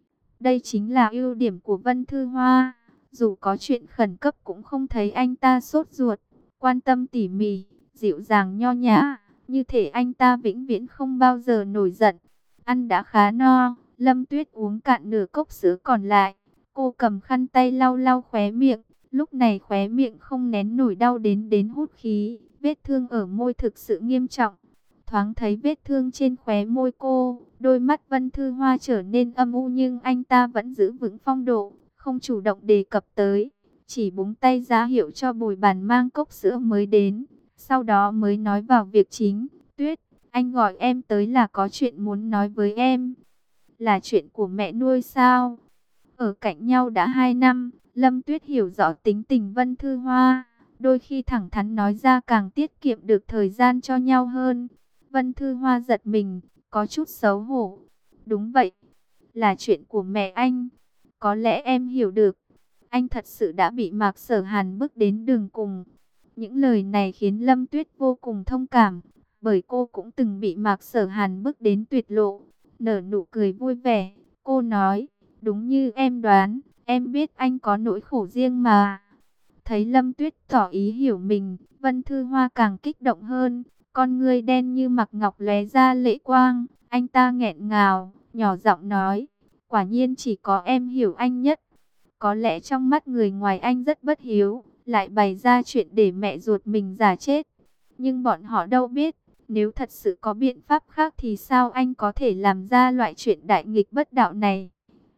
Đây chính là ưu điểm của Vân Thư Hoa. Dù có chuyện khẩn cấp cũng không thấy anh ta sốt ruột, quan tâm tỉ mỉ, dịu dàng nho nhã. Như thể anh ta vĩnh viễn không bao giờ nổi giận. Ăn đã khá no, Lâm Tuyết uống cạn nửa cốc sữa còn lại. Cô cầm khăn tay lau lau khóe miệng. Lúc này khóe miệng không nén nổi đau đến đến hút khí. Vết thương ở môi thực sự nghiêm trọng. Thoáng thấy vết thương trên khóe môi cô, đôi mắt Vân Thư Hoa trở nên âm u, nhưng anh ta vẫn giữ vững phong độ, không chủ động đề cập tới. Chỉ búng tay ra hiệu cho Bùi Bàn mang cốc sữa mới đến. Sau đó mới nói vào việc chính. Tuyết, anh gọi em tới là có chuyện muốn nói với em. Là chuyện của mẹ nuôi sao? Ở cạnh nhau đã hai năm, Lâm Tuyết hiểu rõ tính tình Vân Thư Hoa. Đôi khi thẳng thắn nói ra càng tiết kiệm được thời gian cho nhau hơn. Vân Thư Hoa giật mình, có chút xấu hổ. Đúng vậy, là chuyện của mẹ anh. Có lẽ em hiểu được. Anh thật sự đã bị Mạc Sở Hàn bước đến đường cùng. Những lời này khiến Lâm Tuyết vô cùng thông cảm. Bởi cô cũng từng bị Mạc Sở Hàn bước đến tuyệt lộ. Nở nụ cười vui vẻ, cô nói, đúng như em đoán, em biết anh có nỗi khổ riêng mà. Thấy Lâm Tuyết tỏ ý hiểu mình, Vân Thư Hoa càng kích động hơn. Con ngươi đen như mặc ngọc lóe ra lệ quang. Anh ta nghẹn ngào, nhỏ giọng nói, quả nhiên chỉ có em hiểu anh nhất. Có lẽ trong mắt người ngoài anh rất bất hiếu, lại bày ra chuyện để mẹ ruột mình giả chết. Nhưng bọn họ đâu biết, nếu thật sự có biện pháp khác thì sao anh có thể làm ra loại chuyện đại nghịch bất đạo này.